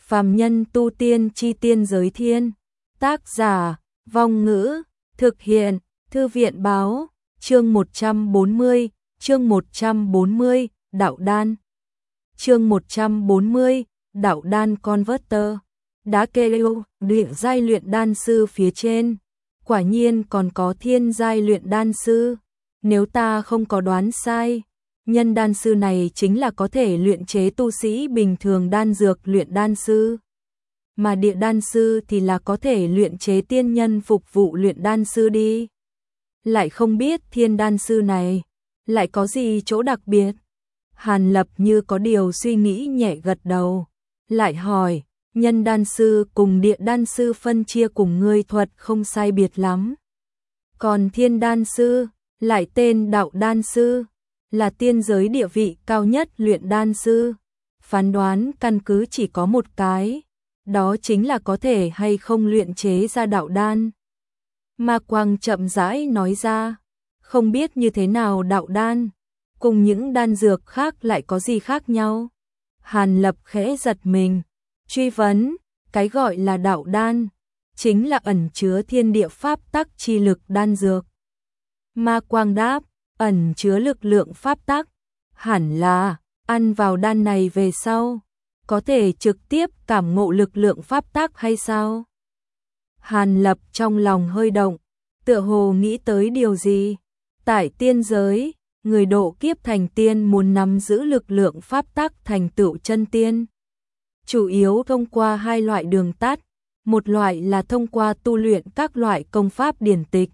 Phàm nhân tu tiên chi tiên giới thiên. Tác giả, Vong Ngữ, thực hiện, Thư viện báo, chương 140, Đạo Đan. Chương 140, Đạo Đan Converter. Đã kêu, địa giai luyện đan sư phía trên. Quả nhiên còn có thiên giai luyện đan sư. Nếu ta không có đoán sai, nhân đan sư này chính là có thể luyện chế tu sĩ bình thường đan dược luyện đan sư. Mà địa đan sư thì là có thể luyện chế tiên nhân phục vụ luyện đan sư đi. Lại không biết thiên đan sư này lại có gì chỗ đặc biệt. Hàn Lập như có điều suy nghĩ nhẹ gật đầu. Lại hỏi, nhân đan sư cùng địa đan sư phân chia cùng ngươi thuật không sai biệt lắm. Còn thiên đan sư, lại tên đạo đan sư, là tiên giới địa vị cao nhất luyện đan sư. Phán đoán căn cứ chỉ có một cái, đó chính là có thể hay không luyện chế ra đạo đan. Ma Quang chậm rãi nói ra, không biết như thế nào đạo đan, cùng những đan dược khác lại có gì khác nhau. Hàn Lập khẽ giật mình, truy vấn, cái gọi là đạo đan, chính là ẩn chứa thiên địa pháp tắc chi lực đan dược. Ma Quang đáp, ẩn chứa lực lượng pháp tắc, hẳn là, ăn vào đan này về sau, có thể trực tiếp cảm ngộ lực lượng pháp tắc hay sao? Hàn Lập trong lòng hơi động, tựa hồ nghĩ tới điều gì. Tại tiên giới, người độ kiếp thành tiên muốn nắm giữ lực lượng pháp tắc thành tựu chân tiên. Chủ yếu thông qua hai loại đường tắt, một loại là thông qua tu luyện các loại công pháp điển tịch.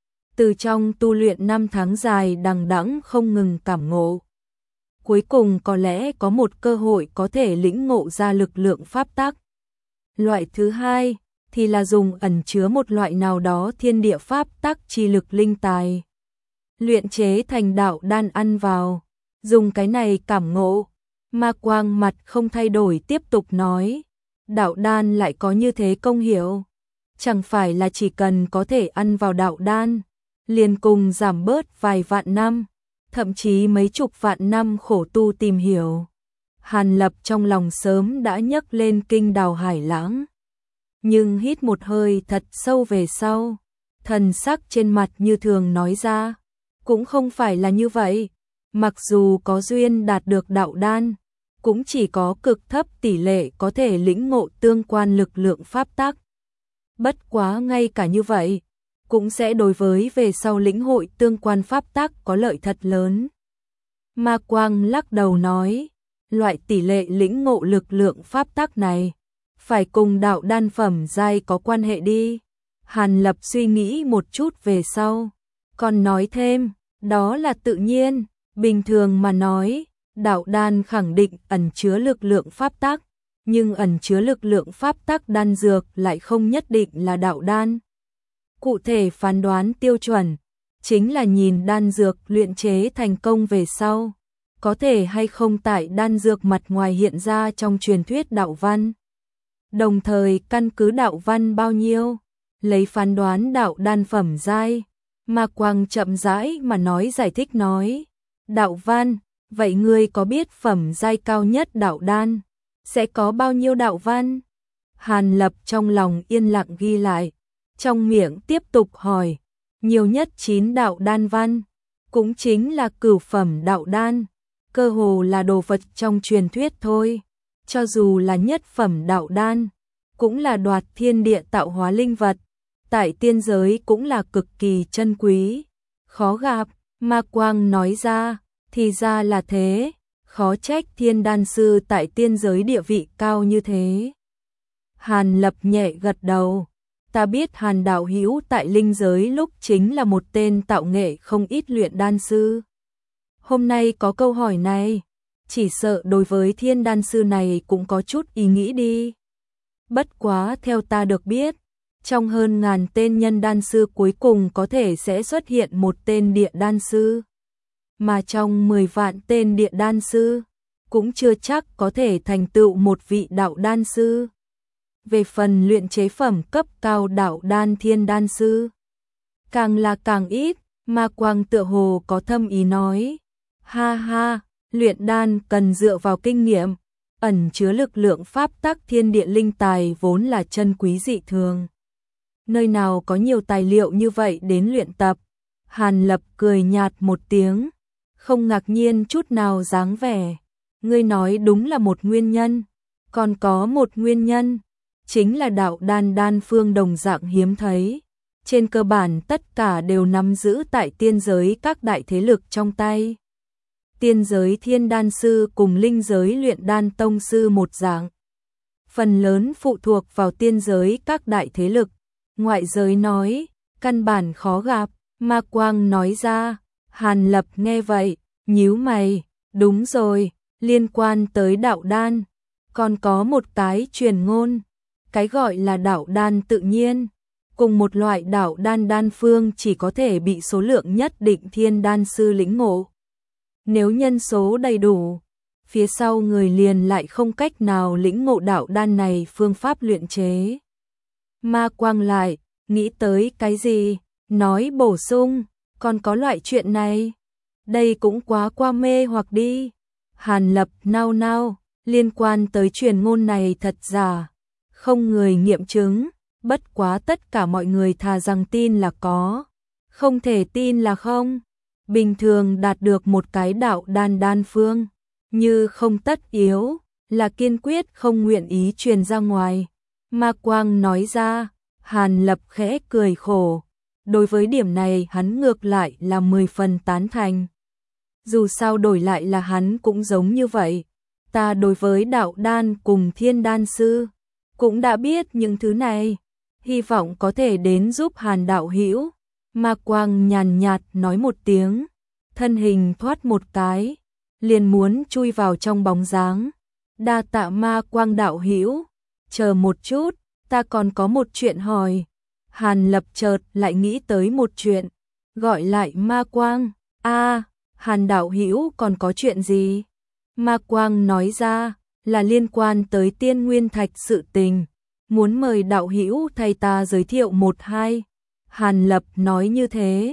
Từ trong tu luyện 5 tháng dài đằng đẵng không ngừng cảm ngộ. Cuối cùng có lẽ có một cơ hội có thể lĩnh ngộ ra lực lượng pháp tắc. Loại thứ hai thì là dùng ẩn chứa một loại nào đó thiên địa pháp tắc chi lực linh tài. Luyện chế thành đạo đan ăn vào, dùng cái này cảm ngộ. Ma Quang mặt không thay đổi tiếp tục nói, đạo đan lại có như thế công hiệu. Chẳng phải là chỉ cần có thể ăn vào đạo đan, liền cùng giảm bớt vài vạn năm, thậm chí mấy chục vạn năm khổ tu tìm hiểu. Hàn Lập trong lòng sớm đã nhấc lên kinh đào hải lãng. Nhưng hít một hơi thật sâu về sau, thần sắc trên mặt như thường nói ra, cũng không phải là như vậy. Mặc dù có duyên đạt được đạo đan, cũng chỉ có cực thấp tỷ lệ có thể lĩnh ngộ tương quan lực lượng pháp tắc. Bất quá ngay cả như vậy, cũng sẽ đối với về sau lĩnh hội tương quan pháp tắc có lợi thật lớn. Ma Quang lắc đầu nói, loại tỷ lệ lĩnh ngộ lực lượng pháp tắc này, phải cùng đạo đan phẩm giai có quan hệ đi. Hàn Lập suy nghĩ một chút về sau, còn nói thêm, đó là tự nhiên, bình thường mà nói, đạo đan khẳng định ẩn chứa lực lượng pháp tắc, nhưng ẩn chứa lực lượng pháp tắc đan dược lại không nhất định là đạo đan. Cụ thể phán đoán tiêu chuẩn, chính là nhìn đan dược luyện chế thành công về sau, có thể hay không tại đan dược mặt ngoài hiện ra trong truyền thuyết đạo văn. Đồng thời căn cứ đạo văn bao nhiêu, lấy phán đoán đạo đan phẩm giai. Ma Quang chậm rãi mà nói giải thích nói, đạo văn, vậy ngươi có biết phẩm giai cao nhất đạo đan sẽ có bao nhiêu đạo văn? Hàn Lập trong lòng yên lặng ghi lại, trong miệng tiếp tục hỏi, nhiều nhất 9 đạo đan văn, cũng chính là cửu phẩm đạo đan, cơ hồ là đồ vật trong truyền thuyết thôi. Cho dù là nhất phẩm đạo đan, cũng là đoạt thiên địa tạo hóa linh vật, tại tiên giới cũng là cực kỳ chân quý, khó gặp. Ma Quang nói ra, thì ra là thế, khó trách thiên đan sư tại tiên giới địa vị cao như thế. Hàn Lập nhẹ gật đầu, ta biết Hàn đạo hữu tại linh giới lúc chính là một tên tạo nghệ không ít luyện đan sư. Hôm nay có câu hỏi này, chỉ sợ đối với thiên đan sư này cũng có chút ý nghĩ đi. Bất quá theo ta được biết, trong hơn ngàn tên nhân đan sư cuối cùng có thể sẽ xuất hiện một tên địa đan sư. Mà trong 10 vạn tên địa đan sư, cũng chưa chắc có thể thành tựu một vị đạo đan sư. Về phần luyện chế phẩm cấp cao đạo đan thiên đan sư, càng là càng ít. Ma Quang tựa hồ có thâm ý nói, ha ha, luyện đan cần dựa vào kinh nghiệm, ẩn chứa lực lượng pháp tắc thiên địa linh tài vốn là chân quý dị thường. Nơi nào có nhiều tài liệu như vậy đến luyện tập? Hàn Lập cười nhạt một tiếng, không ngạc nhiên chút nào dáng vẻ. Ngươi nói đúng là một nguyên nhân, còn có một nguyên nhân, chính là đạo đan phương đồng dạng hiếm thấy. Trên cơ bản tất cả đều nắm giữ tại tiên giới các đại thế lực trong tay. Tiên giới thiên đan sư cùng linh giới luyện đan tông sư một dạng. Phần lớn phụ thuộc vào tiên giới các đại thế lực. Ngoại giới nói, căn bản khó gặp. Ma Quang nói ra. Hàn Lập nghe vậy, nhíu mày. Đúng rồi, liên quan tới đạo đan. Còn có một cái truyền ngôn. Cái gọi là đạo đan tự nhiên. Cùng một loại đạo đan phương chỉ có thể bị số lượng nhất định thiên đan sư lĩnh ngộ. Nếu nhân số đầy đủ, phía sau người liền lại không cách nào lĩnh ngộ đạo đan này phương pháp luyện chế. Ma Quang lại, nghĩ tới cái gì, nói bổ sung, còn có loại chuyện này. Đây cũng quá qua mê hoặc đi. Hàn Lập nao nao, liên quan tới truyền ngôn này thật giả, không người nghiệm chứng, bất quá tất cả mọi người thà rằng tin là có, không thể tin là không. Bình thường đạt được một cái đạo đan phương, như không tất yếu, là kiên quyết không nguyện ý truyền ra ngoài. Ma Quang nói ra. Hàn Lập khẽ cười khổ, đối với điểm này hắn ngược lại là 10 phần tán thành. Dù sao đổi lại là hắn cũng giống như vậy. Ta đối với đạo đan cùng thiên đan sư cũng đã biết những thứ này, hy vọng có thể đến giúp Hàn đạo hữu. Ma Quang nhàn nhạt nói một tiếng, thân hình thoát một cái, liền muốn chui vào trong bóng dáng. Đa tạ Ma Quang đạo hữu, chờ một chút, ta còn có một chuyện hỏi. Hàn Lập chợt lại nghĩ tới một chuyện, gọi lại Ma Quang. Hàn đạo hữu còn có chuyện gì? Ma Quang nói ra, là liên quan tới Tiên Nguyên Thạch sự tình, muốn mời đạo hữu thay ta giới thiệu một hai. Hàn Lập nói như thế.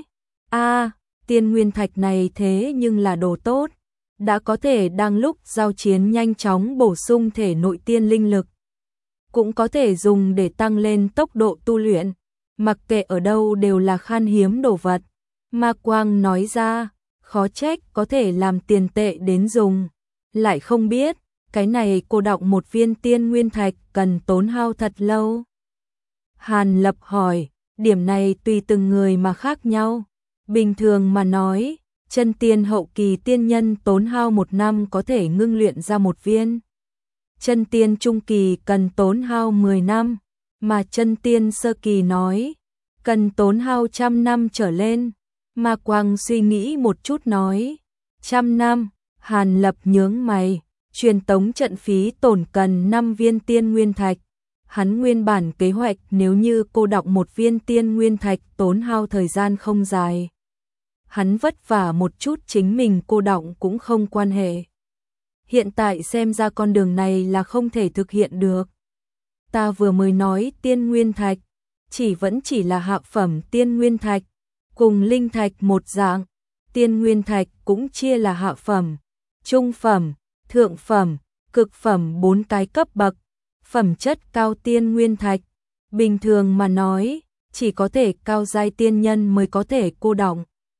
Tiên Nguyên Thạch này thế nhưng là đồ tốt, đã có thể đang lúc giao chiến nhanh chóng bổ sung thể nội tiên linh lực, cũng có thể dùng để tăng lên tốc độ tu luyện, mặc kệ ở đâu đều là khan hiếm đồ vật. Ma Quang nói ra, khó trách có thể làm tiền tệ đến dùng, lại không biết, cái này cô đọng một viên tiên nguyên thạch cần tốn hao thật lâu. Hàn Lập hỏi, điểm này tùy từng người mà khác nhau. Bình thường mà nói, chân tiên hậu kỳ tiên nhân tốn hao 1 năm có thể ngưng luyện ra một viên. Chân tiên trung kỳ cần tốn hao 10 năm, mà chân tiên sơ kỳ nói, cần tốn hao 100 năm trở lên. Ma Quang suy nghĩ một chút nói, 100 năm. Hàn Lập nhướng mày, truyền tống trận phí tổn cần 5 viên tiên nguyên thạch. Hắn nguyên bản kế hoạch nếu như cô đọng một viên tiên nguyên thạch tốn hao thời gian không dài. Hắn vất vả một chút chính mình cô đọng cũng không quan hệ. Hiện tại xem ra con đường này là không thể thực hiện được. Ta vừa mới nói tiên nguyên thạch, vẫn chỉ là hạ phẩm tiên nguyên thạch, cùng linh thạch một dạng. Tiên nguyên thạch cũng chia là hạ phẩm, trung phẩm, thượng phẩm, cực phẩm 4 cái cấp bậc. Phẩm chất cao tiên nguyên thạch, bình thường mà nói, chỉ có thể cao giai tiên nhân mới có thể cô đọng.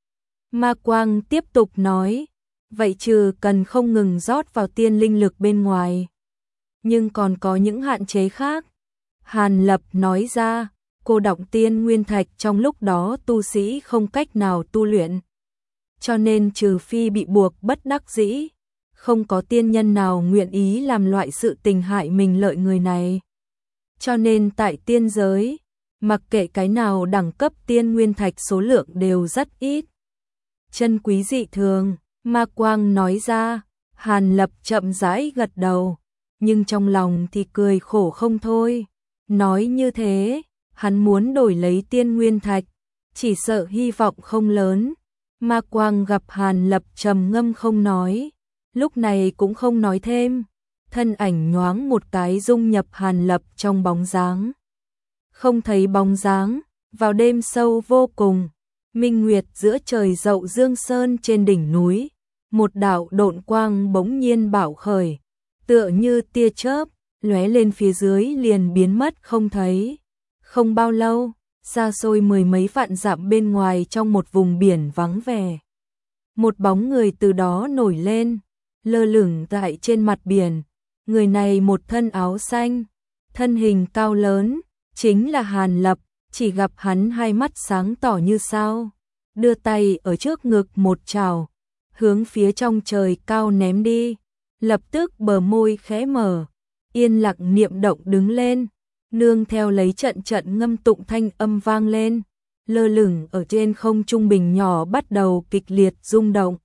Ma Quang tiếp tục nói, vậy trừ cần không ngừng rót vào tiên linh lực bên ngoài, nhưng còn có những hạn chế khác. Hàn Lập nói ra, cô đọng tiên nguyên thạch trong lúc đó tu sĩ không cách nào tu luyện, cho nên trừ phi bị buộc bất đắc dĩ, không có tiên nhân nào nguyện ý làm loại sự tình hại mình lợi người này. Cho nên tại tiên giới, mặc kệ cái nào đẳng cấp tiên nguyên thạch số lượng đều rất ít. Chân quý dị thường, Ma Quang nói ra. Hàn Lập chậm rãi gật đầu, nhưng trong lòng thì cười khổ không thôi. Nói như thế, hắn muốn đổi lấy tiên nguyên thạch, chỉ sợ hy vọng không lớn. Ma Quang gặp Hàn Lập trầm ngâm không nói, lúc này cũng không nói thêm, thân ảnh nhoáng một cái dung nhập Hàn Lập trong bóng dáng. Không thấy bóng dáng, vào đêm sâu vô cùng, minh nguyệt giữa trời dậu Dương Sơn trên đỉnh núi, một đạo độn quang bỗng nhiên bạo khởi, tựa như tia chớp, lóe lên phía dưới liền biến mất không thấy. Không bao lâu, xa xôi mười mấy vạn dặm bên ngoài trong một vùng biển vắng vẻ. Một bóng người từ đó nổi lên, lơ lửng tại trên mặt biển. Người này một thân áo xanh, thân hình cao lớn, chính là Hàn Lập. Chỉ gặp hắn hai mắt sáng tỏ như sao, đưa tay ở trước ngực một trào, hướng phía trong trời cao ném đi. Lập tức bờ môi khẽ mở, yên lặng niệm động đứng lên, nương theo lấy trận trận ngâm tụng thanh âm vang lên, lơ lửng ở trên không trung bình nhỏ bắt đầu kịch liệt rung động.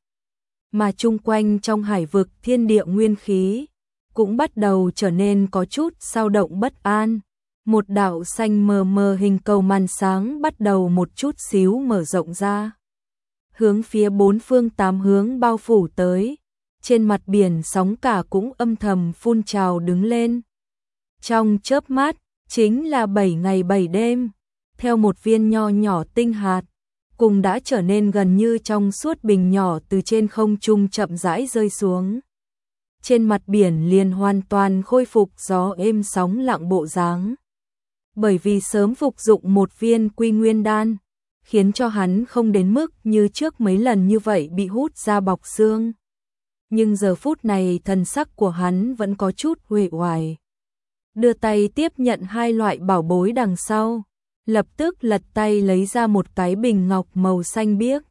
Mà chung quanh trong hải vực thiên địa nguyên khí cũng bắt đầu trở nên có chút dao động bất an. Một đạo xanh mờ mờ hình cầu màn sáng bắt đầu một chút xíu mở rộng ra, hướng phía bốn phương tám hướng bao phủ tới. Trên mặt biển sóng cả cũng âm thầm phun trào đứng lên. Trong chớp mắt, chính là 7 ngày 7 đêm, theo một viên nho nhỏ tinh hạt, cùng đã trở nên gần như trong suốt bình nhỏ từ trên không trung chậm rãi rơi xuống. Trên mặt biển liền hoàn toàn khôi phục gió êm sóng lặng bộ dáng. Bởi vì sớm phục dụng một viên quy nguyên đan, khiến cho hắn không đến mức như trước mấy lần như vậy bị hút ra bọc xương. Nhưng giờ phút này thần sắc của hắn vẫn có chút uể oải. Đưa tay tiếp nhận hai loại bảo bối đằng sau, lập tức lật tay lấy ra một cái bình ngọc màu xanh biếc.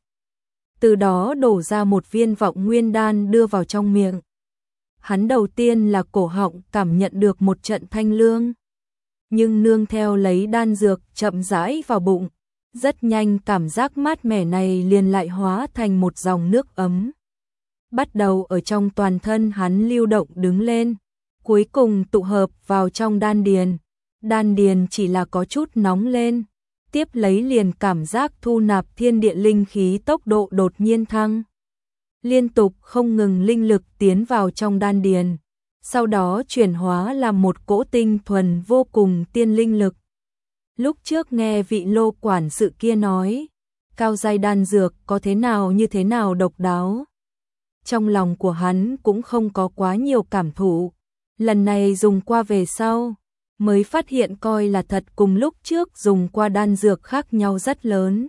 Từ đó đổ ra một viên vọng nguyên đan đưa vào trong miệng. Hắn đầu tiên là cổ họng cảm nhận được một trận thanh lương, nhưng nương theo lấy đan dược chậm rãi vào bụng, rất nhanh cảm giác mát mẻ này liền lại hóa thành một dòng nước ấm. Bắt đầu ở trong toàn thân hắn lưu động đứng lên, cuối cùng tụ hợp vào trong đan điền. Đan điền chỉ là có chút nóng lên, tiếp lấy liền cảm giác thu nạp thiên địa linh khí tốc độ đột nhiên thăng. Liên tục không ngừng linh lực tiến vào trong đan điền, sau đó chuyển hóa làm một cỗ tinh thuần vô cùng tiên linh lực. Lúc trước nghe vị Lô quản sự kia nói, cao giai đan dược có thế nào như thế nào độc đáo. Trong lòng của hắn cũng không có quá nhiều cảm thụ, lần này dùng qua về sau, mới phát hiện coi là thật cùng lúc trước dùng qua đan dược khác nhau rất lớn.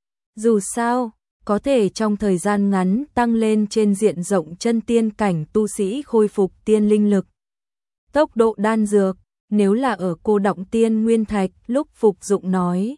Dù sao, có thể trong thời gian ngắn tăng lên trên diện rộng chân tiên cảnh tu sĩ khôi phục tiên linh lực. Tốc độ đan dược, nếu là ở cô đọng tiên nguyên thạch lúc phục dụng nói,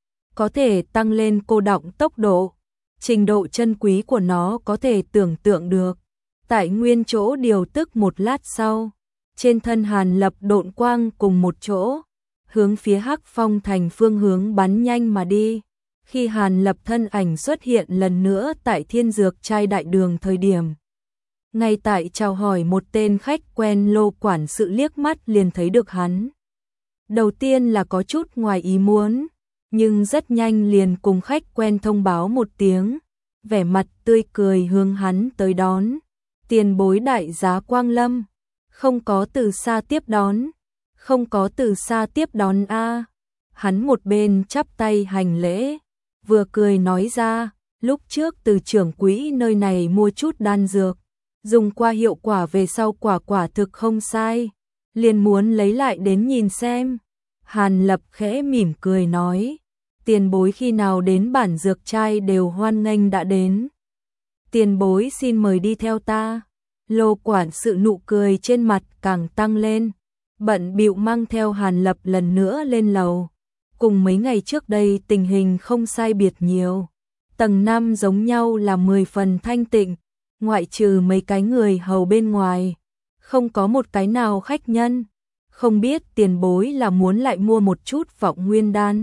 có thể tăng lên cô đọng tốc độ, trình độ chân quý của nó có thể tưởng tượng được. Tại nguyên chỗ điều tức một lát sau, trên thân Hàn Lập độn quang cùng một chỗ, hướng phía Hắc Phong thành phương hướng bắn nhanh mà đi. Khi Hàn Lập thân ảnh xuất hiện lần nữa tại Thiên Dược Trai đại đường thời điểm, ngay tại chào hỏi một tên khách quen Lô quản sự liếc mắt liền thấy được hắn. Đầu tiên là có chút ngoài ý muốn, nhưng rất nhanh liền cùng khách quen thông báo một tiếng, vẻ mặt tươi cười hướng hắn tới đón. Tiền bối đại giá quang lâm, không có từ xa tiếp đón, không có từ xa tiếp đón a. Hắn một bên chắp tay hành lễ, vừa cười nói ra, lúc trước từ trưởng quỹ nơi này mua chút đan dược, dùng qua hiệu quả về sau quả thực không sai, liền muốn lấy lại đến nhìn xem. Hàn Lập khẽ mỉm cười nói, tiền bối khi nào đến bản dược trai đều hoan nghênh đã đến. Tiền bối xin mời đi theo ta. Lô quản sự nụ cười trên mặt càng tăng lên, bận bịu mang theo Hàn Lập lần nữa lên lầu. Cùng mấy ngày trước đây tình hình không sai biệt nhiều. Tầng 5 giống nhau là 10 phần thanh tịnh, ngoại trừ mấy cái người hầu bên ngoài, không có một cái nào khách nhân. Không biết tiền bối là muốn lại mua một chút vọng nguyên đan,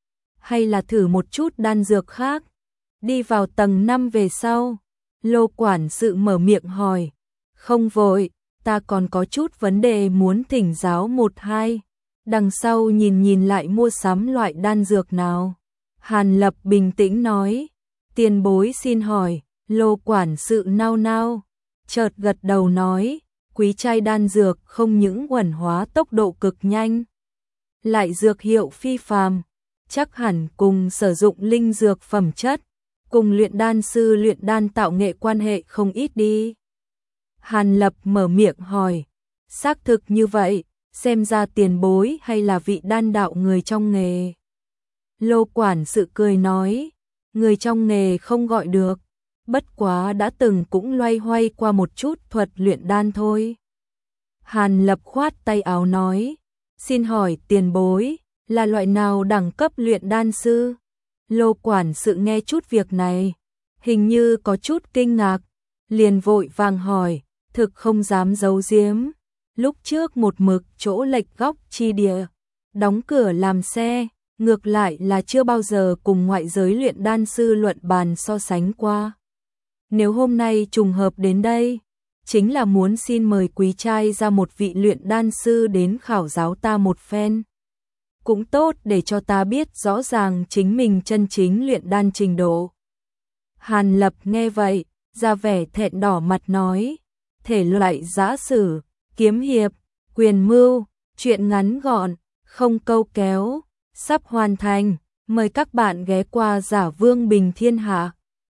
hay là thử một chút đan dược khác. Đi vào tầng 5 về sau, Lô quản sự mở miệng hỏi, không vội, ta còn có chút vấn đề muốn thỉnh giáo một hai. Đằng sau nhìn lại mua sắm loại đan dược nào. Hàn Lập bình tĩnh nói, tiền bối xin hỏi. Lô quản sự nao nao, chợt gật đầu nói, quý trai đan dược không những uẩn hóa tốc độ cực nhanh, lại dược hiệu phi phàm, chắc hẳn cùng sử dụng linh dược phẩm chất, cùng luyện đan sư luyện đan tạo nghệ quan hệ không ít đi. Hàn Lập mở miệng hỏi, Xác thực như vậy, xem ra tiền bối hay là vị đan đạo người trong nghề. Lô quản sự cười nói, người trong nghề không gọi được, bất quá đã từng cũng loay hoay qua một chút thuật luyện đan thôi. Hàn Lập khoát tay áo nói, xin hỏi tiền bối, là loại nào đẳng cấp luyện đan sư? Lô quản sự nghe chút việc này, hình như có chút kinh ngạc, liền vội vàng hỏi, thực không dám giấu giếm. Lúc trước một mực chỗ lệch góc chi địa, đóng cửa làm xe, ngược lại là chưa bao giờ cùng ngoại giới luyện đan sư luận bàn so sánh qua. Nếu hôm nay trùng hợp đến đây, chính là muốn xin mời quý trai ra một vị luyện đan sư đến khảo giáo ta một phen. Cũng tốt để cho ta biết rõ ràng chính mình chân chính luyện đan trình độ. Hàn Lập nghe vậy, ra vẻ thẹn đỏ mặt nói, thể loại giã sử, kiếm hiệp, quyền mưu, chuyện ngắn gọn, không câu kéo, sắp hoàn thành, mời các bạn ghé qua Giả Vương Bình Thiên Hạ.